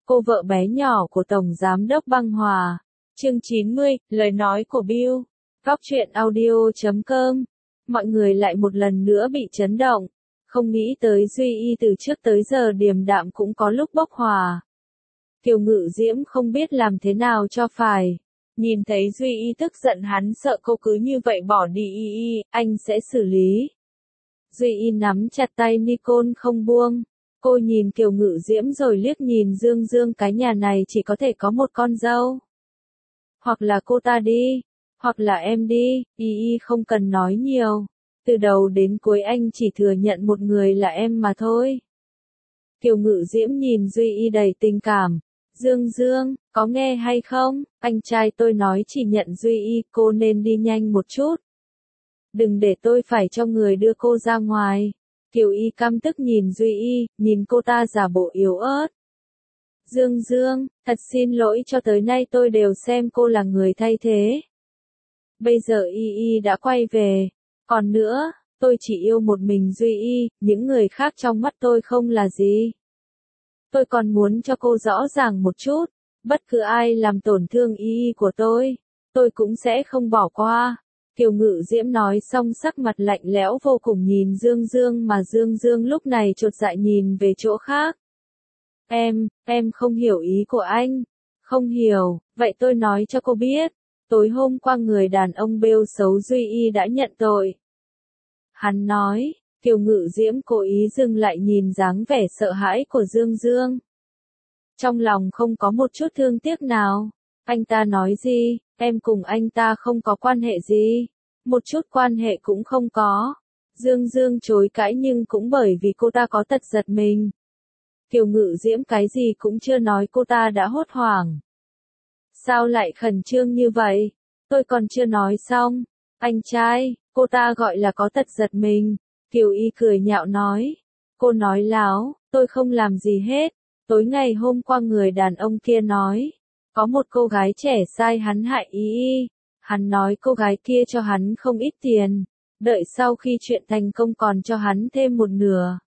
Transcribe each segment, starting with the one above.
cô vợ bé nhỏ của Tổng Giám đốc Băng Hòa. Chương 90, lời nói của Bill. Góc truyện audio.com. Mọi người lại một lần nữa bị chấn động. Không nghĩ tới Duy Y từ trước tới giờ điềm đạm cũng có lúc bốc hỏa. Kiều Ngự Diễm không biết làm thế nào cho phải. Nhìn thấy Duy Y tức giận hắn sợ cô cứ như vậy bỏ đi anh sẽ xử lý. Duy Y nắm chặt tay Nicole không buông. Cô nhìn Kiều Ngự Diễm rồi liếc nhìn Dương Dương, cái nhà này chỉ có thể có một con dâu. Hoặc là cô ta đi, hoặc là em đi, Y không cần nói nhiều. Từ đầu đến cuối anh chỉ thừa nhận một người là em mà thôi. Kiều Ngự Diễm nhìn Duy Y đầy tình cảm. Dương Dương, có nghe hay không? Anh trai tôi nói chỉ nhận Duy Y, cô nên đi nhanh một chút. Đừng để tôi phải cho người đưa cô ra ngoài. Kiều Y căm tức nhìn Duy Y, nhìn cô ta giả bộ yếu ớt. Dương Dương, thật xin lỗi, cho tới nay tôi đều xem cô là người thay thế. Bây giờ Y đã quay về. Còn nữa, tôi chỉ yêu một mình Duy Y, những người khác trong mắt tôi không là gì. Tôi còn muốn cho cô rõ ràng một chút, bất cứ ai làm tổn thương Y của tôi cũng sẽ không bỏ qua. Kiều Ngự Diễm nói xong sắc mặt lạnh lẽo vô cùng nhìn Dương Dương, mà Dương Dương lúc này chột dạ nhìn về chỗ khác. Em không hiểu ý của anh. Không hiểu, vậy tôi nói cho cô biết. Tối hôm qua người đàn ông bêu xấu Duy Y đã nhận tội. Hắn nói. Kiều Ngự Diễm cố ý dừng lại nhìn dáng vẻ sợ hãi của Dương Dương. Trong lòng không có một chút thương tiếc nào. Anh ta nói gì? Em cùng anh ta không có quan hệ gì. Một chút quan hệ cũng không có. Dương Dương chối cãi nhưng cũng bởi vì cô ta có tật giật mình. Kiều Ngự Diễm cái gì cũng chưa nói cô ta đã hốt hoảng. Sao lại khẩn trương như vậy? Tôi còn chưa nói xong. Anh trai, cô ta gọi là có tật giật mình. Kiều Y cười nhạo nói. Cô nói láo, tôi không làm gì hết. Tối ngày hôm qua người đàn ông kia nói. Có một cô gái trẻ sai hắn hại Y. Hắn nói cô gái kia cho hắn không ít tiền. Đợi sau khi chuyện thành công còn cho hắn thêm một nửa.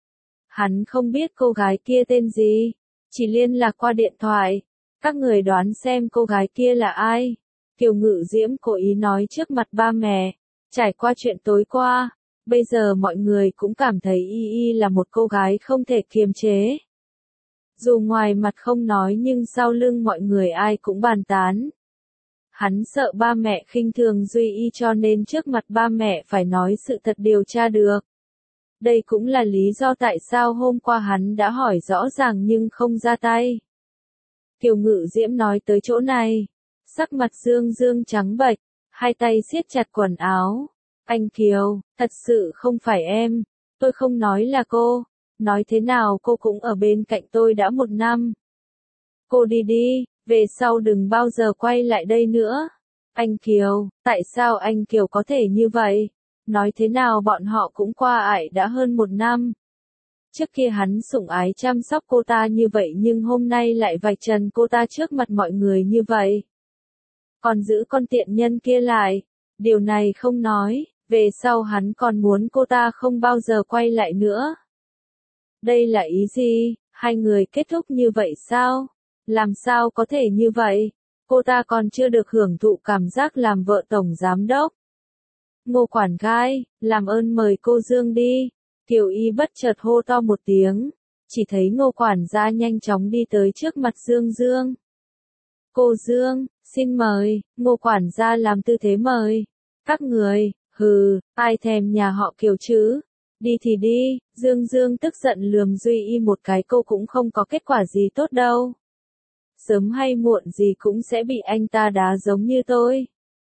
Hắn không biết cô gái kia tên gì. Chỉ liên lạc qua điện thoại. Các người đoán xem cô gái kia là ai. Kiều Ngự Diễm cố ý nói trước mặt ba mẹ. Trải qua chuyện tối qua. Bây giờ mọi người cũng cảm thấy Y là một cô gái không thể kiềm chế. Dù ngoài mặt không nói nhưng sau lưng mọi người ai cũng bàn tán. Hắn sợ ba mẹ khinh thường Duy Y cho nên trước mặt ba mẹ phải nói sự thật điều tra được. Đây cũng là lý do tại sao hôm qua hắn đã hỏi rõ ràng nhưng không ra tay. Kiều Ngự Diễm nói tới chỗ này. Sắc mặt Dương Dương trắng bệch, hai tay siết chặt quần áo. Anh Kiều, thật sự không phải em. Tôi không nói là cô. Nói thế nào cô cũng ở bên cạnh tôi đã 1 năm. Cô đi đi, về sau đừng bao giờ quay lại đây nữa. Anh Kiều, tại sao anh Kiều có thể như vậy? Nói thế nào bọn họ cũng qua ải đã hơn 1 năm. Trước kia hắn sủng ái chăm sóc cô ta như vậy nhưng hôm nay lại vạch trần cô ta trước mặt mọi người như vậy. Còn giữ con tiện nhân kia lại. Điều này không nói, về sau hắn còn muốn cô ta không bao giờ quay lại nữa. Đây là ý gì? Hai người kết thúc như vậy sao? Làm sao có thể như vậy? Cô ta còn chưa được hưởng thụ cảm giác làm vợ tổng giám đốc. Ngô quản gai, làm ơn mời cô Dương đi. Kiều Y bất chợt hô to một tiếng. Chỉ thấy Ngô quản gia nhanh chóng đi tới trước mặt Dương Dương. Cô Dương, xin mời. Ngô quản gia làm tư thế mời. Các người, hừ, ai thèm nhà họ Kiều chứ? Đi thì đi. Dương Dương tức giận lườm Duy Y một cái, cô cũng không có kết quả gì tốt đâu. Sớm hay muộn gì cũng sẽ bị anh ta đá giống như tôi.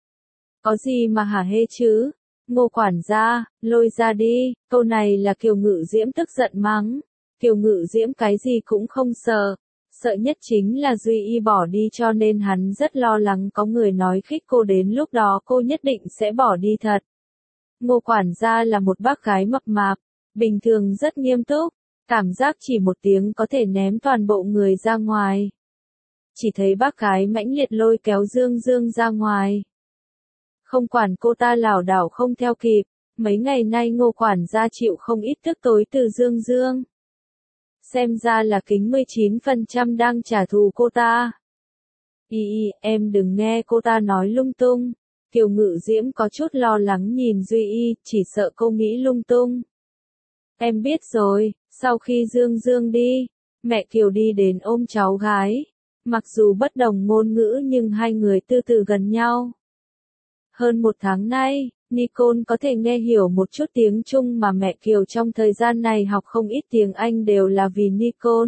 Có gì mà hả hê chứ? Ngô quản gia, lôi ra đi. Câu này là Kiều Ngự Diễm tức giận mắng. Kiều Ngự Diễm cái gì cũng không sợ. Sợ nhất chính là Duy Y bỏ đi cho nên hắn rất lo lắng có người nói khích cô, đến lúc đó cô nhất định sẽ bỏ đi thật. Ngô quản gia là một bác gái mập mạp, bình thường rất nghiêm túc, cảm giác chỉ một tiếng có thể ném toàn bộ người ra ngoài. Chỉ thấy bác gái mãnh liệt lôi kéo Dương Dương ra ngoài. Không quản cô ta lảo đảo không theo kịp, mấy ngày nay Ngô quản gia chịu không ít tức tối từ Dương Dương. Xem ra là Kính 19% đang trả thù cô ta. Em đừng nghe cô ta nói lung tung. Kiều Ngự Diễm có chút lo lắng nhìn Duy Y, chỉ sợ cô nghĩ lung tung. Em biết rồi, sau khi Dương Dương đi, mẹ Kiều đi đến ôm cháu gái. Mặc dù bất đồng ngôn ngữ nhưng hai người từ từ gần nhau. Hơn một tháng nay, Nicole có thể nghe hiểu một chút tiếng Trung mà mẹ Kiều trong thời gian này học không ít tiếng Anh đều là vì Nicole.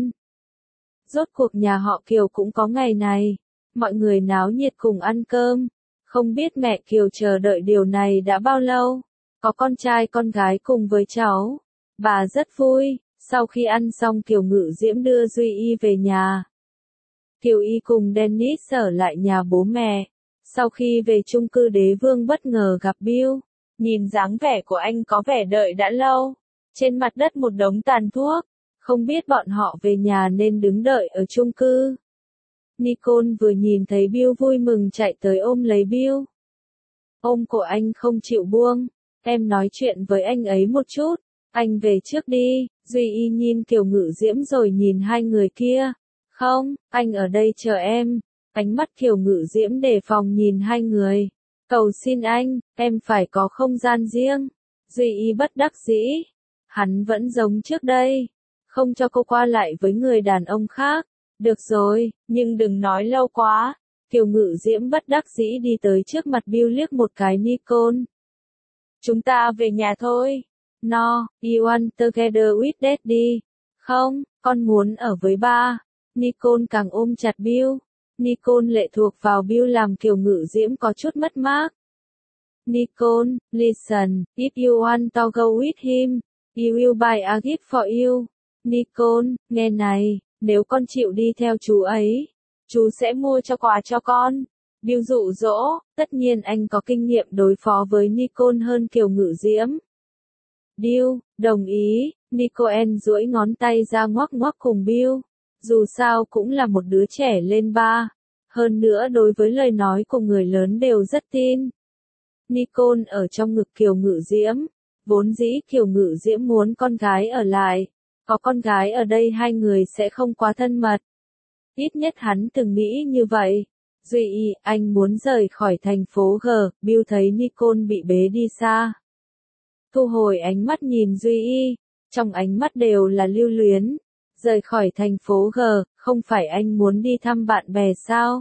Rốt cuộc nhà họ Kiều cũng có ngày này, mọi người náo nhiệt cùng ăn cơm. Không biết mẹ Kiều chờ đợi điều này đã bao lâu, có con trai con gái cùng với cháu. Bà rất vui, sau khi ăn xong Kiều Ngự Diễm đưa Duy Y về nhà. Kiều Y cùng Dennis ở lại nhà bố mẹ. Sau khi về chung cư Đế Vương bất ngờ gặp Bill. Nhìn dáng vẻ của anh có vẻ đợi đã lâu. Trên mặt đất một đống tàn thuốc. Không biết bọn họ về nhà nên đứng đợi ở chung cư. Nicole vừa nhìn thấy Bill vui mừng chạy tới ôm lấy Bill. Ôm cổ anh không chịu buông. Em nói chuyện với anh ấy một chút. Anh về trước đi. Duy Y nhìn Kiều Ngự Diễm rồi nhìn hai người kia. Không, anh ở đây chờ em. Ánh mắt Kiều Ngự Diễm đề phòng nhìn hai người. Cầu xin anh, em phải có không gian riêng. Duy Y bất đắc dĩ. Hắn vẫn giống trước đây. Không cho cô qua lại với người đàn ông khác. Được rồi, nhưng đừng nói lâu quá. Kiều Ngự Diễm bất đắc dĩ đi tới trước mặt Bill liếc một cái Nicole. Chúng ta về nhà thôi. No, you want together with daddy. Không, con muốn ở với ba. Nicole càng ôm chặt Bill. Nicole lệ thuộc vào Bill làm Kiều Ngự Diễm có chút mất mát. Nicole, listen, if you want to go with him, you will buy a gift for you. Nicole, nghe này, nếu con chịu đi theo chú ấy, chú sẽ mua cho quà cho con. Bill dụ dỗ, tất nhiên anh có kinh nghiệm đối phó với Nicole hơn Kiều Ngự Diễm. Bill, đồng ý. Nicole duỗi ngón tay ra ngoắc ngoắc cùng Bill. Dù sao cũng là một đứa trẻ lên ba. Hơn nữa đối với lời nói của người lớn đều rất tin. Nicole ở trong ngực Kiều Ngự Diễm. Vốn dĩ Kiều Ngự Diễm muốn con gái ở lại. Có con gái ở đây hai người sẽ không quá thân mật. Ít nhất hắn từng nghĩ như vậy. Duy Y, anh muốn rời khỏi thành phố G. Bill thấy Nicole bị bế đi xa. Thu hồi ánh mắt nhìn Duy Y. Trong ánh mắt đều là lưu luyến. Rời khỏi thành phố G, không phải anh muốn đi thăm bạn bè sao?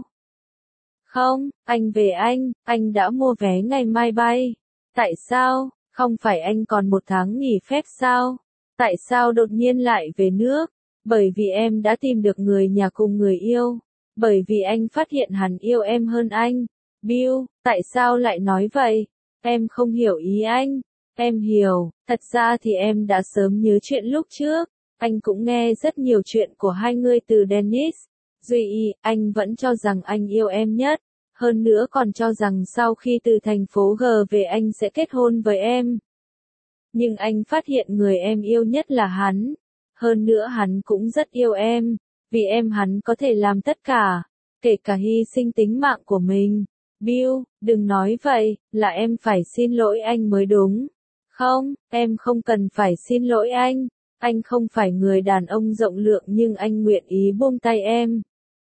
Không, anh về anh đã mua vé ngày mai bay. Tại sao, không phải anh còn một tháng nghỉ phép sao? Tại sao đột nhiên lại về nước? Bởi vì em đã tìm được người nhà cùng người yêu. Bởi vì anh phát hiện hắn yêu em hơn anh. Bill, tại sao lại nói vậy? Em không hiểu ý anh. Em hiểu, thật ra thì em đã sớm nhớ chuyện lúc trước. Anh cũng nghe rất nhiều chuyện của hai người từ Dennis. Duy Y, anh vẫn cho rằng anh yêu em nhất. Hơn nữa còn cho rằng sau khi từ thành phố G về anh sẽ kết hôn với em. Nhưng anh phát hiện người em yêu nhất là hắn. Hơn nữa hắn cũng rất yêu em. Vì em hắn có thể làm tất cả. Kể cả hy sinh tính mạng của mình. Bill, đừng nói vậy, là em phải xin lỗi anh mới đúng. Không, em không cần phải xin lỗi anh. Anh không phải người đàn ông rộng lượng nhưng anh nguyện ý buông tay em.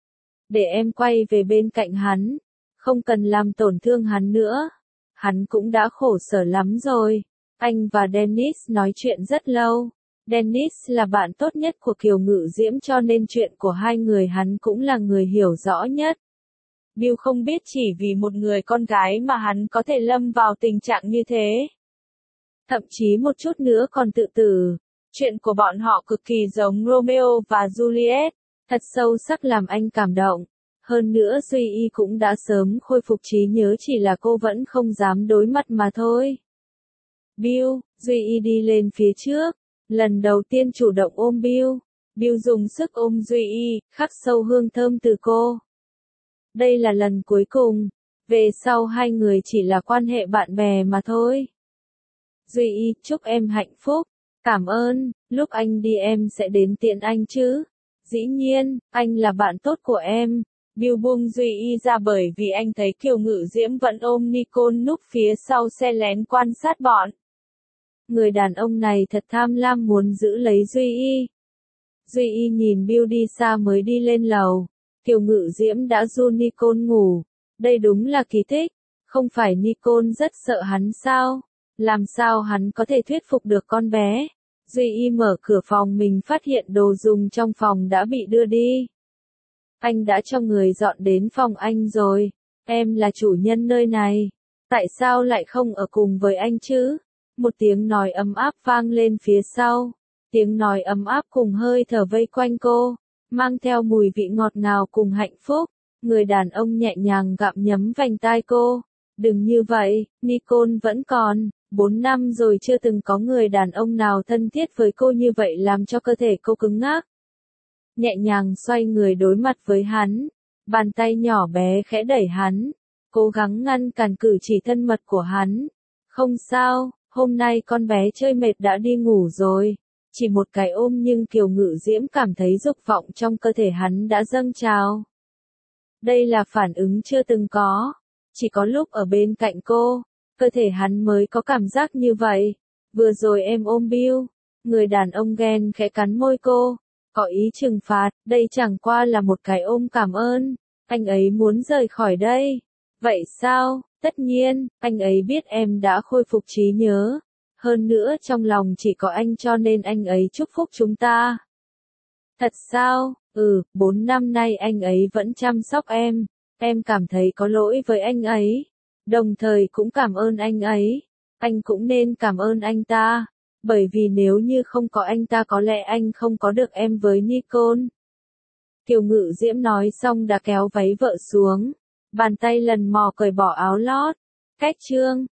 Để em quay về bên cạnh hắn. Không cần làm tổn thương hắn nữa. Hắn cũng đã khổ sở lắm rồi. Anh và Dennis nói chuyện rất lâu. Dennis là bạn tốt nhất của Kiều Ngự Diễm cho nên chuyện của hai người hắn cũng là người hiểu rõ nhất. Bill không biết chỉ vì một người con gái mà hắn có thể lâm vào tình trạng như thế. Thậm chí một chút nữa còn tự tử. Chuyện của bọn họ cực kỳ giống Romeo và Juliet, thật sâu sắc làm anh cảm động. Hơn nữa Duy Y cũng đã sớm khôi phục trí nhớ chỉ là cô vẫn không dám đối mặt mà thôi. Bill, Duy Y đi lên phía trước, lần đầu tiên chủ động ôm Bill. Bill dùng sức ôm Duy Y, khắc sâu hương thơm từ cô. Đây là lần cuối cùng, về sau hai người chỉ là quan hệ bạn bè mà thôi. Duy Y, chúc em hạnh phúc. Cảm ơn, lúc anh đi em sẽ đến tiện anh chứ. Dĩ nhiên, anh là bạn tốt của em. Bill buông Duy Y ra bởi vì anh thấy Kiều Ngự Diễm vẫn ôm Nicole núp phía sau xe lén quan sát bọn. Người đàn ông này thật tham lam muốn giữ lấy Duy Y. Duy Y nhìn Bill đi xa mới đi lên lầu. Kiều Ngự Diễm đã ru Nicole ngủ. Đây đúng là kỳ tích. Không phải Nicole rất sợ hắn sao? Làm sao hắn có thể thuyết phục được con bé? Duy Y mở cửa phòng mình phát hiện đồ dùng trong phòng đã bị đưa đi. Anh đã cho người dọn đến phòng anh rồi. Em là chủ nhân nơi này. Tại sao lại không ở cùng với anh chứ? Một tiếng nói ấm áp vang lên phía sau. Tiếng nói ấm áp cùng hơi thở vây quanh cô, mang theo mùi vị ngọt ngào cùng hạnh phúc. Người đàn ông nhẹ nhàng gặm nhấm vành tai cô. Đừng như vậy, Nicole vẫn còn. 4 năm rồi chưa từng có người đàn ông nào thân thiết với cô như vậy làm cho cơ thể cô cứng ngắc. Nhẹ nhàng xoay người đối mặt với hắn. Bàn tay nhỏ bé khẽ đẩy hắn. Cố gắng ngăn cản cử chỉ thân mật của hắn. Không sao, hôm nay con bé chơi mệt đã đi ngủ rồi. Chỉ một cái ôm nhưng Kiều Ngự Diễm cảm thấy dục vọng trong cơ thể hắn đã dâng trào. Đây là phản ứng chưa từng có. Chỉ có lúc ở bên cạnh cô, cơ thể hắn mới có cảm giác như vậy. Vừa rồi em ôm Bill. Người đàn ông ghen khẽ cắn môi cô. Có ý trừng phạt, đây chẳng qua là một cái ôm cảm ơn. Anh ấy muốn rời khỏi đây. Vậy sao? Tất nhiên, anh ấy biết em đã khôi phục trí nhớ. Hơn nữa trong lòng chỉ có anh cho nên anh ấy chúc phúc chúng ta. Thật sao? 4 năm nay anh ấy vẫn chăm sóc em. Em cảm thấy có lỗi với anh ấy. Đồng thời cũng cảm ơn anh ấy. Anh cũng nên cảm ơn anh ta. Bởi vì nếu như không có anh ta có lẽ anh không có được em với Nicole. Kiều Ngự Diễm nói xong đã kéo váy vợ xuống. Bàn tay lần mò cởi bỏ áo lót. Cách chương.